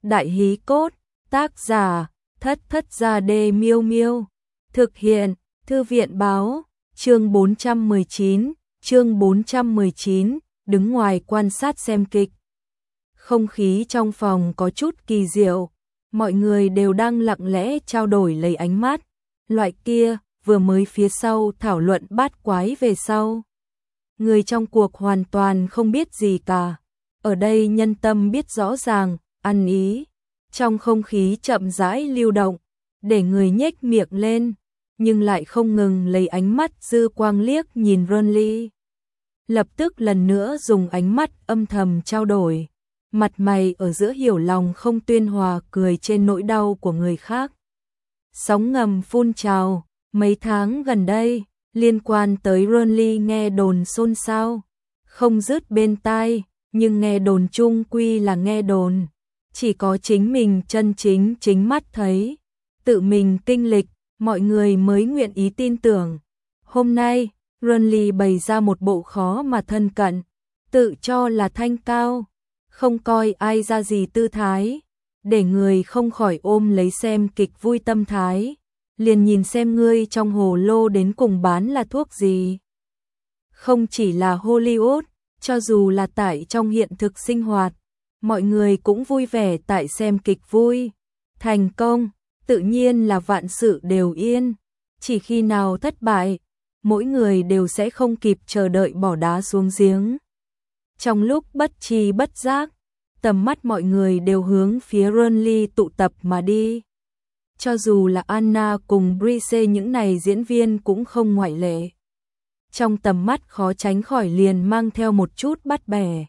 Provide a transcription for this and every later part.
Đại hí cốt, tác giả, Thất Thất Gia Đê Miêu Miêu. Thực hiện, Thư viện báo, chương 419, đứng ngoài quan sát xem kịch. Không khí trong phòng có chút kỳ diệu, mọi người đều đang lặng lẽ trao đổi lấy ánh mắt. Loại kia, vừa mới phía sau thảo luận bát quái về sau. Người trong cuộc hoàn toàn không biết gì cả. Ở đây nhân tâm biết rõ ràng, ăn ý. Trong không khí chậm rãi lưu động, để người nhếch miệng lên, nhưng lại không ngừng lấy ánh mắt dư quang liếc nhìn Ronly. Lập tức lần nữa dùng ánh mắt âm thầm trao đổi, mặt mày ở giữa hiểu lòng không tuyên hòa cười trên nỗi đau của người khác. Sóng ngầm phun trào, mấy tháng gần đây, liên quan tới Ronly nghe đồn xôn xao, không dứt bên tai, nhưng nghe đồn chung quy là nghe đồn. Chỉ có chính mình chân chính mắt thấy, tự mình kinh lịch, mọi người mới nguyện ý tin tưởng. Hôm nay, Ronly bày ra một bộ khó mà thân cận, tự cho là thanh cao, không coi ai ra gì tư thái, để người không khỏi ôm lấy xem kịch vui tâm thái, liền nhìn xem ngươi trong hồ lô đến cùng bán là thuốc gì. Không chỉ là Hollywood, cho dù là tại trong hiện thực sinh hoạt, mọi người cũng vui vẻ tại xem kịch vui. Thành công, tự nhiên là vạn sự đều yên. Chỉ khi nào thất bại, mỗi người đều sẽ không kịp chờ đợi bỏ đá xuống giếng. Trong lúc bất tri bất giác, tầm mắt mọi người đều hướng phía Ronly tụ tập mà đi. Cho dù là Anna cùng Brice những này diễn viên cũng không ngoại lệ. Trong tầm mắt khó tránh khỏi liền mang theo một chút bắt bẻ.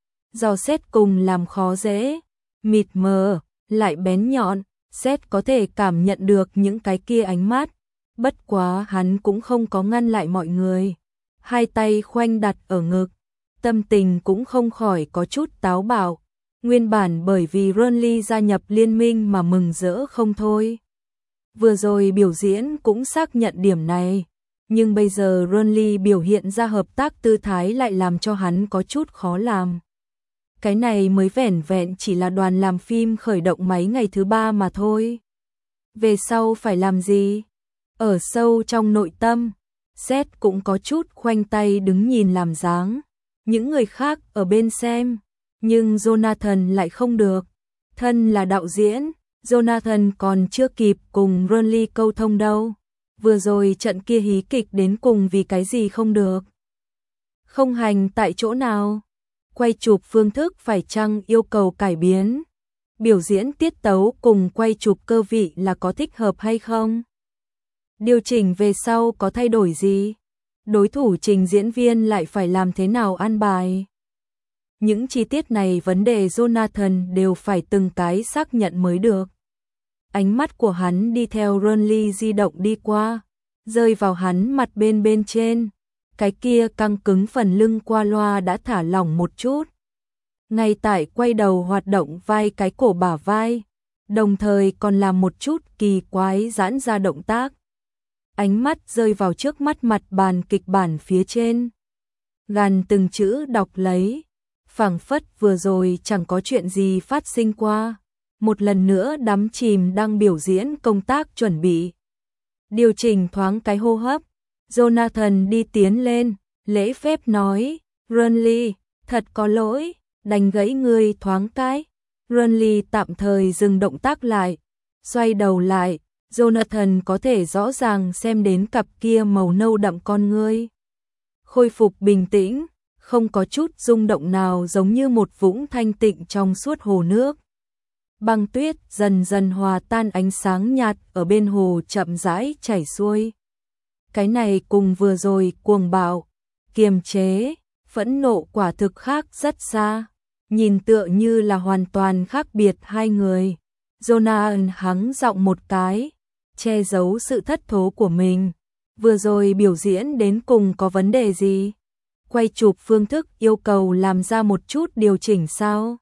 Do xét cùng làm khó dễ, mịt mờ, lại bén nhọn, xét có thể cảm nhận được những cái kia ánh mắt. Bất quá hắn cũng không có ngăn lại mọi người. Hai tay khoanh đặt ở ngực, tâm tình cũng không khỏi có chút táo bạo. Nguyên bản bởi vì Ronly gia nhập liên minh mà mừng rỡ không thôi. Vừa rồi biểu diễn cũng xác nhận điểm này. Nhưng bây giờ Ronly biểu hiện ra hợp tác tư thái lại làm cho hắn có chút khó làm. Cái này mới vẻn vẹn chỉ là đoàn làm phim khởi động máy ngày thứ 3 mà thôi. Về sau phải làm gì? Ở sâu trong nội tâm, Seth cũng có chút khoanh tay đứng nhìn làm dáng. Những người khác ở bên xem, nhưng Jonathan lại không được. Thân là đạo diễn, Jonathan còn chưa kịp cùng Ronly câu thông đâu. Vừa rồi trận kia hí kịch đến cùng vì cái gì không được? Không hành tại chỗ nào? Quay chụp phương thức phải chăng yêu cầu cải biến? Biểu diễn tiết tấu cùng quay chụp cơ vị là có thích hợp hay không? Điều chỉnh về sau có thay đổi gì? Đối thủ trình diễn viên lại phải làm thế nào an bài? Những chi tiết này vấn đề Jonathan đều phải từng cái xác nhận mới được. Ánh mắt của hắn đi theo Ronly di động đi qua, rơi vào hắn mặt bên trên. Cái kia căng cứng phần lưng qua loa đã thả lỏng một chút. Ngay tại quay đầu hoạt động vai cái cổ bả vai, đồng thời còn làm một chút kỳ quái giãn ra động tác. Ánh mắt rơi vào trước mắt mặt bàn kịch bản phía trên. Gàn từng chữ đọc lấy, phảng phất vừa rồi chẳng có chuyện gì phát sinh qua. Một lần nữa đắm chìm đang biểu diễn công tác chuẩn bị. Điều chỉnh thoáng cái hô hấp, Jonathan đi tiến lên, lễ phép nói, Ronly, thật có lỗi, đành gãy ngươi thoáng cái. Ronly tạm thời dừng động tác lại, xoay đầu lại, Jonathan có thể rõ ràng xem đến cặp kia màu nâu đậm con ngươi. Khôi phục bình tĩnh, không có chút rung động nào giống như một vũng thanh tịnh trong suốt hồ nước. Băng tuyết dần dần hòa tan, ánh sáng nhạt ở bên hồ chậm rãi chảy xuôi. Cái này cùng vừa rồi cuồng bạo, kiềm chế, phẫn nộ quả thực khác rất xa. Nhìn tựa như là hoàn toàn khác biệt hai người. Jonathan hắng giọng một cái, che giấu sự thất thố của mình. Vừa rồi biểu diễn đến cùng có vấn đề gì? Quay chụp phương thức yêu cầu làm ra một chút điều chỉnh sao?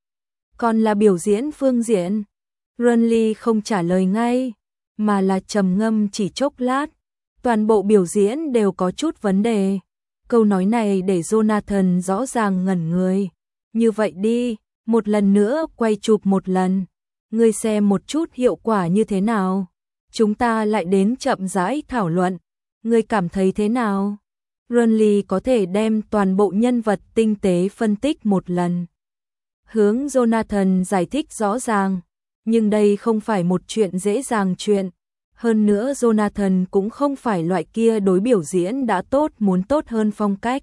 Còn là biểu diễn phương diện? Ronly không trả lời ngay, mà là trầm ngâm chỉ chốc lát. Toàn bộ biểu diễn đều có chút vấn đề. Câu nói này để Jonathan rõ ràng ngẩn người. Như vậy đi, Một lần nữa quay chụp một lần. Ngươi xem một chút hiệu quả như thế nào. Chúng ta lại đến chậm rãi thảo luận. Ngươi cảm thấy thế nào? Renly có thể đem toàn bộ nhân vật tinh tế phân tích một lần. Hướng Jonathan giải thích rõ ràng. Nhưng đây không phải một chuyện dễ dàng chuyện. Hơn nữa Jonathan cũng không phải loại kia đối biểu diễn đã tốt muốn tốt hơn phong cách.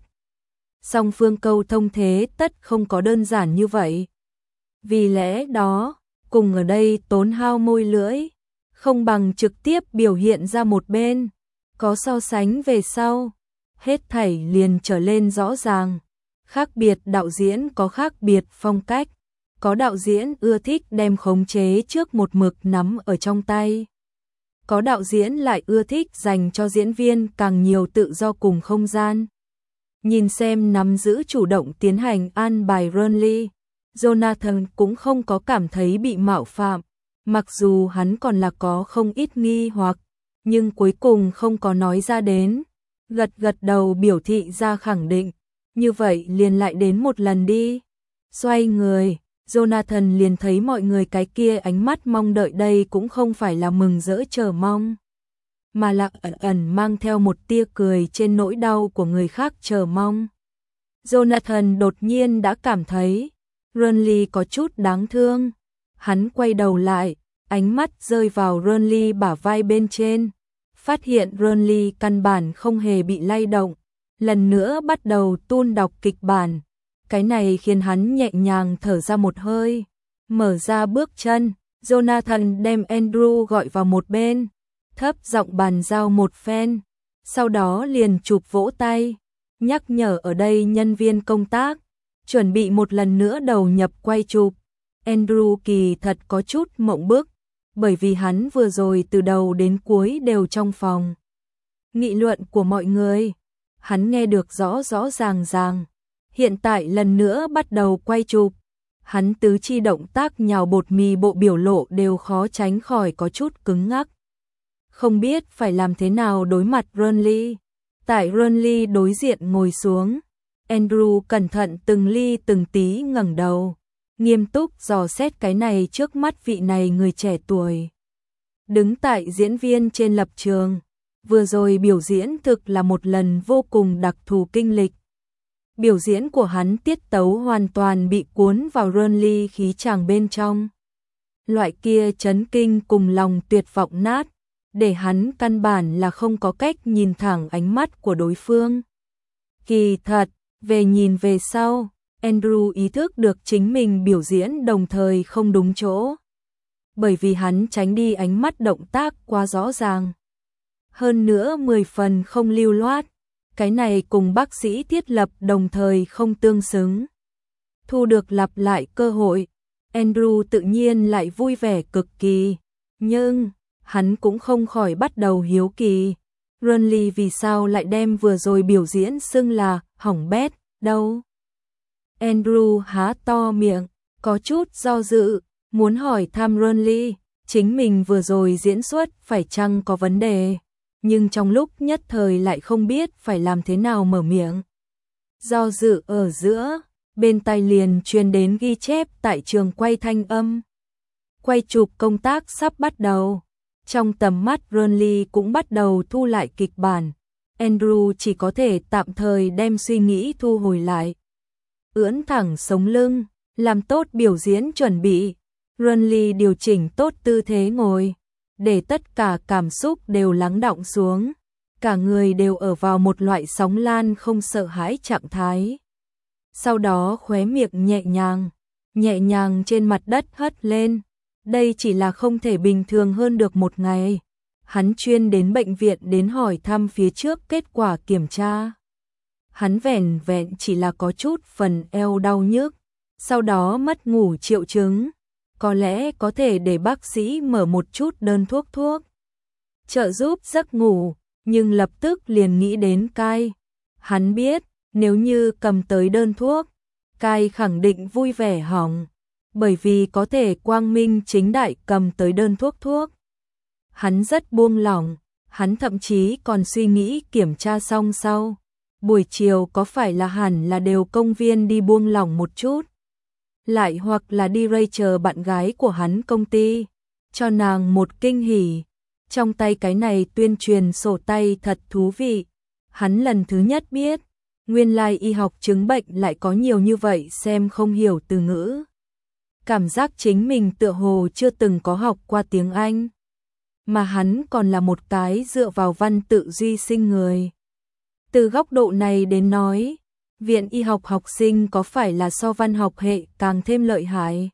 Song phương câu thông thế tất không có đơn giản như vậy. Vì lẽ đó, cùng ở đây tốn hao môi lưỡi, không bằng trực tiếp biểu hiện ra một bên. Có so sánh về sau, hết thảy liền trở lên rõ ràng. Khác biệt đạo diễn có khác biệt phong cách. Có đạo diễn ưa thích đem khống chế trước một mực nắm ở trong tay. Có đạo diễn lại ưa thích dành cho diễn viên càng nhiều tự do cùng không gian. Nhìn xem nắm giữ chủ động tiến hành an bài Renly, Jonathan cũng không có cảm thấy bị mạo phạm. Mặc dù hắn còn là có không ít nghi hoặc, nhưng cuối cùng không có nói ra đến. Gật gật đầu biểu thị ra khẳng định. Như vậy liền lại đến một lần đi. Xoay người, Jonathan liền thấy mọi người cái kia ánh mắt mong đợi đây cũng không phải là mừng rỡ chờ mong, mà là ẩn ẩn mang theo một tia cười trên nỗi đau của người khác chờ mong. Jonathan đột nhiên đã cảm thấy Renly có chút đáng thương. Hắn quay đầu lại, ánh mắt rơi vào Renly bả vai bên trên, phát hiện Renly căn bản không hề bị lay động, lần nữa bắt đầu tuôn đọc kịch bản. Cái này khiến hắn nhẹ nhàng thở ra một hơi, mở ra bước chân. Jonathan đem Andrew gọi vào một bên, thấp giọng bàn giao một phen, sau đó liền chụp vỗ tay, nhắc nhở ở đây nhân viên công tác, chuẩn bị một lần nữa đầu nhập quay chụp. Andrew kỳ thật có chút mộng bức, bởi vì hắn vừa rồi từ đầu đến cuối đều trong phòng nghị luận của mọi người, hắn nghe được rõ rõ ràng ràng. Hiện tại lần nữa bắt đầu quay chụp, hắn tứ chi động tác nhào bột mì bộ biểu lộ đều khó tránh khỏi có chút cứng ngắc. Không biết phải làm thế nào đối mặt Renly. Tại Renly đối diện ngồi xuống, Andrew cẩn thận từng ly từng tí ngẩng đầu, nghiêm túc dò xét cái này trước mắt vị này người trẻ tuổi. Đứng tại diễn viên trên lập trường, vừa rồi biểu diễn thực là một lần vô cùng đặc thù kinh lịch. Biểu diễn của hắn tiết tấu hoàn toàn bị cuốn vào Renly khí chàng bên trong. Loại kia chấn kinh cùng lòng tuyệt vọng nát, để hắn căn bản là không có cách nhìn thẳng ánh mắt của đối phương. Kỳ thật, về nhìn về sau, Andrew ý thức được chính mình biểu diễn đồng thời không đúng chỗ. Bởi vì hắn tránh đi ánh mắt động tác quá rõ ràng. Hơn nữa 10 phần không lưu loát. Cái này cùng bác sĩ thiết lập đồng thời không tương xứng. Thu được lặp lại cơ hội, Andrew tự nhiên lại vui vẻ cực kỳ. Nhưng, hắn cũng không khỏi bắt đầu hiếu kỳ. Renly vì sao lại đem vừa rồi biểu diễn xưng là hỏng bét đâu? Andrew há to miệng, có chút do dự, muốn hỏi thăm Renly, chính mình vừa rồi diễn xuất phải chăng có vấn đề, nhưng trong lúc nhất thời lại không biết phải làm thế nào mở miệng. Do dự ở giữa, bên tai liền truyền đến ghi chép tại trường quay thanh âm. Quay chụp công tác sắp bắt đầu. Trong tầm mắt Renly cũng bắt đầu thu lại kịch bản. Andrew chỉ có thể tạm thời đem suy nghĩ thu hồi lại. Ưỡn thẳng sống lưng, làm tốt biểu diễn chuẩn bị. Renly điều chỉnh tốt tư thế ngồi, để tất cả cảm xúc đều lắng đọng xuống. Cả người đều ở vào một loại sóng lan không sợ hãi trạng thái. Sau đó khóe miệng nhẹ nhàng trên mặt đất hất lên. Đây chỉ là không thể bình thường hơn được một ngày. Hắn chuyên đến bệnh viện đến hỏi thăm phía trước kết quả kiểm tra. Hắn vẻn vẹn chỉ là có chút phần eo đau nhức, sau đó mất ngủ triệu chứng. Có lẽ có thể để bác sĩ mở một chút đơn thuốc trợ giúp giấc ngủ, nhưng lập tức liền nghĩ đến cai. Hắn biết, nếu như cầm tới đơn thuốc, cai khẳng định vui vẻ hỏng, bởi vì có thể quang minh chính đại cầm tới đơn thuốc. Hắn rất buông lỏng, hắn thậm chí còn suy nghĩ kiểm tra xong sau buổi chiều có phải là hẳn là đều công viên đi buông lỏng một chút. lại hoặc là đi Rachel bạn gái của hắn công ty, cho nàng một kinh hỉ. Trong tay cái này tuyên truyền sổ tay thật thú vị. Hắn lần thứ nhất biết, nguyên lai y học chứng bệnh lại có nhiều như vậy xem không hiểu từ ngữ. Cảm giác chính mình tựa hồ chưa từng có học qua tiếng Anh. Mà hắn còn là một cái dựa vào văn tự duy sinh người. Từ góc độ này đến nói, viện y học học sinh có phải là so văn học hệ càng thêm lợi hại?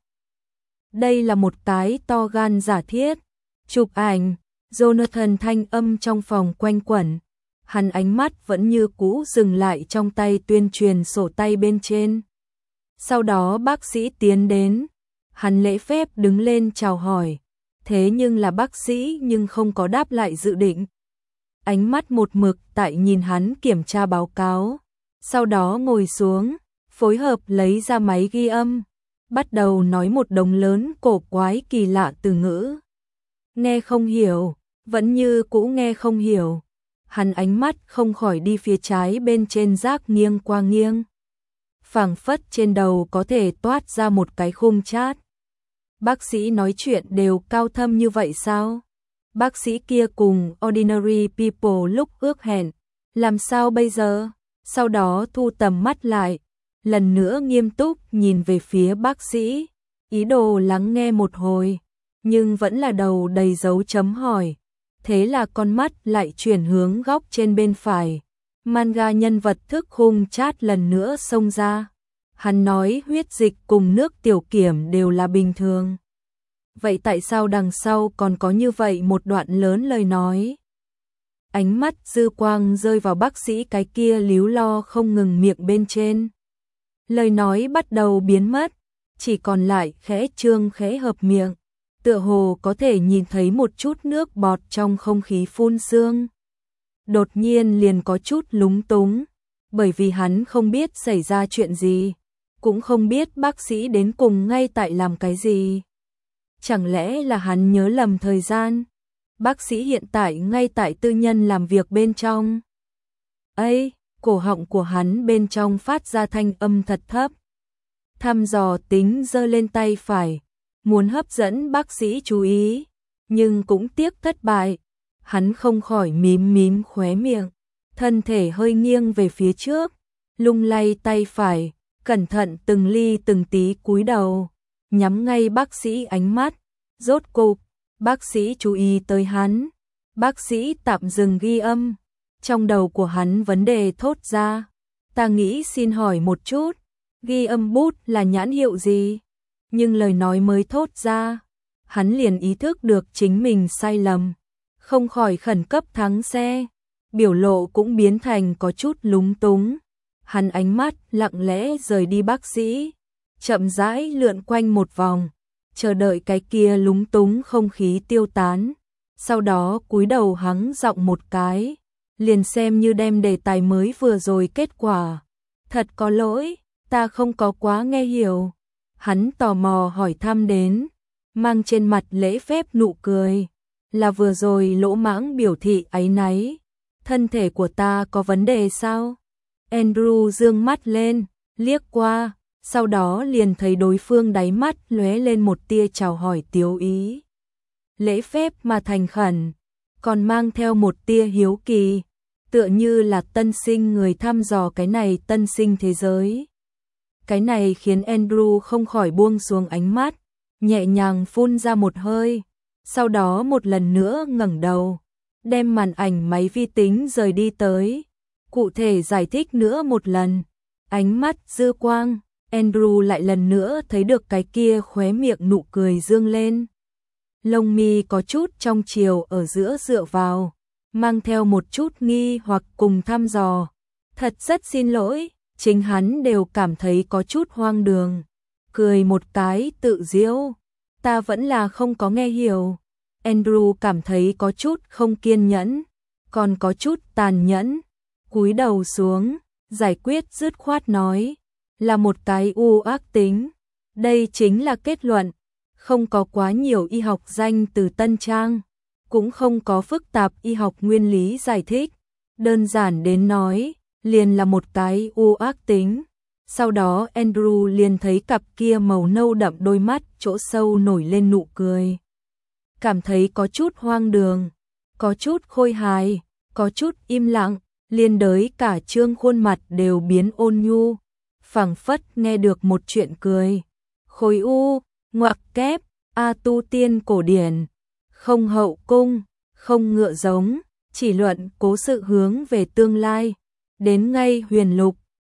Đây là một cái to gan giả thiết. Chụp ảnh, Jonathan thanh âm trong phòng quanh quẩn. Hắn ánh mắt vẫn như cũ dừng lại trong tay tuyên truyền sổ tay bên trên. Sau đó bác sĩ tiến đến. Hắn lễ phép đứng lên chào hỏi. Thế nhưng là bác sĩ nhưng không có đáp lại dự định. Ánh mắt một mực tại nhìn hắn kiểm tra báo cáo. Sau đó ngồi xuống, phối hợp lấy ra máy ghi âm. Bắt đầu nói một đống lớn cổ quái kỳ lạ từ ngữ. Nghe không hiểu, vẫn như cũ nghe không hiểu. Hắn ánh mắt không khỏi đi phía trái bên trên rác nghiêng qua nghiêng. Phảng phất trên đầu có thể toát ra một cái khung chát. Bác sĩ nói chuyện đều cao thâm như vậy sao? Bác sĩ kia cùng Ordinary People lúc ước hẹn, làm sao bây giờ? Sau đó thu tầm mắt lại, lần nữa nghiêm túc nhìn về phía bác sĩ, ý đồ lắng nghe một hồi, nhưng vẫn là đầu đầy dấu chấm hỏi. Thế là con mắt lại chuyển hướng góc trên bên phải. Manga nhân vật thức khung chát lần nữa xông ra. Hắn nói huyết dịch cùng nước tiểu kiểm đều là bình thường. Vậy tại sao đằng sau còn có như vậy một đoạn lớn lời nói? Ánh mắt dư quang rơi vào bác sĩ cái kia líu lo không ngừng miệng bên trên. Lời nói bắt đầu biến mất, chỉ còn lại khẽ trương khẽ hợp miệng. Tựa hồ có thể nhìn thấy một chút nước bọt trong không khí phun sương. Đột nhiên liền có chút lúng túng, bởi vì hắn không biết xảy ra chuyện gì, cũng không biết bác sĩ đến cùng ngay tại làm cái gì. Chẳng lẽ là hắn nhớ lầm thời gian? Bác sĩ hiện tại ngay tại tư nhân làm việc bên trong. Ây, cổ họng của hắn bên trong phát ra thanh âm thật thấp. Thăm dò tính giơ lên tay phải, muốn hấp dẫn bác sĩ chú ý, nhưng cũng tiếc thất bại. Hắn không khỏi mím mím khóe miệng, thân thể hơi nghiêng về phía trước, lung lay tay phải, cẩn thận từng ly từng tí cúi đầu, nhắm ngay bác sĩ ánh mắt. Rốt cục, bác sĩ chú ý tới hắn. Bác sĩ tạm dừng ghi âm. Trong đầu của hắn vấn đề thốt ra. Ta nghĩ xin hỏi một chút, ghi âm bút là nhãn hiệu gì? Nhưng lời nói mới thốt ra, hắn liền ý thức được chính mình sai lầm, không khỏi khẩn cấp thắng xe, biểu lộ cũng biến thành có chút lúng túng. Hắn ánh mắt lặng lẽ rời đi bác sĩ, chậm rãi lượn quanh một vòng, chờ đợi cái kia lúng túng không khí tiêu tán. Sau đó cúi đầu hắng giọng một cái, liền xem như đem đề tài mới vừa rồi kết quả. Thật có lỗi, ta không có quá nghe hiểu. Hắn tò mò hỏi thăm đến, mang trên mặt lễ phép nụ cười. Là vừa rồi lỗ mãng biểu thị áy náy. Thân thể của ta có vấn đề sao? Andrew dương mắt lên, liếc qua, sau đó liền thấy đối phương đáy mắt lóe lên một tia chào hỏi tiếu ý. Lễ phép mà thành khẩn, còn mang theo một tia hiếu kỳ, tựa như là tân sinh người thăm dò cái này tân sinh thế giới. Cái này khiến Andrew không khỏi buông xuống ánh mắt, nhẹ nhàng phun ra một hơi, sau đó một lần nữa ngẩng đầu, đem màn ảnh máy vi tính rời đi tới, cụ thể giải thích nữa một lần. Ánh mắt dư quang, Andrew lại lần nữa thấy được cái kia khóe miệng nụ cười dương lên. Lông mi có chút trong chiều ở giữa dựa vào, mang theo một chút nghi hoặc cùng thăm dò. Thật rất xin lỗi, chính hắn đều cảm thấy có chút hoang đường. Cười một cái tự giễu, ta vẫn là không có nghe hiểu. Andrew cảm thấy có chút không kiên nhẫn, còn có chút tàn nhẫn. Cúi đầu xuống, giải quyết dứt khoát nói, là một cái u ác tính. Đây chính là kết luận. Không có quá nhiều y học danh từ tân trang, cũng không có phức tạp y học nguyên lý giải thích. Đơn giản đến nói, liền là một cái u ác tính. Sau đó Andrew liền thấy cặp kia màu nâu đậm đôi mắt chỗ sâu nổi lên nụ cười. Cảm thấy có chút hoang đường, có chút khôi hài, có chút im lặng, liên đới cả trương khuôn mặt đều biến ôn nhu, phảng phất nghe được một chuyện cười. Khối u, ngoặc kép, tu tiên cổ điển, không hậu cung, không ngựa giống, chỉ luận cố sự hướng về tương lai, đến ngay huyền lục,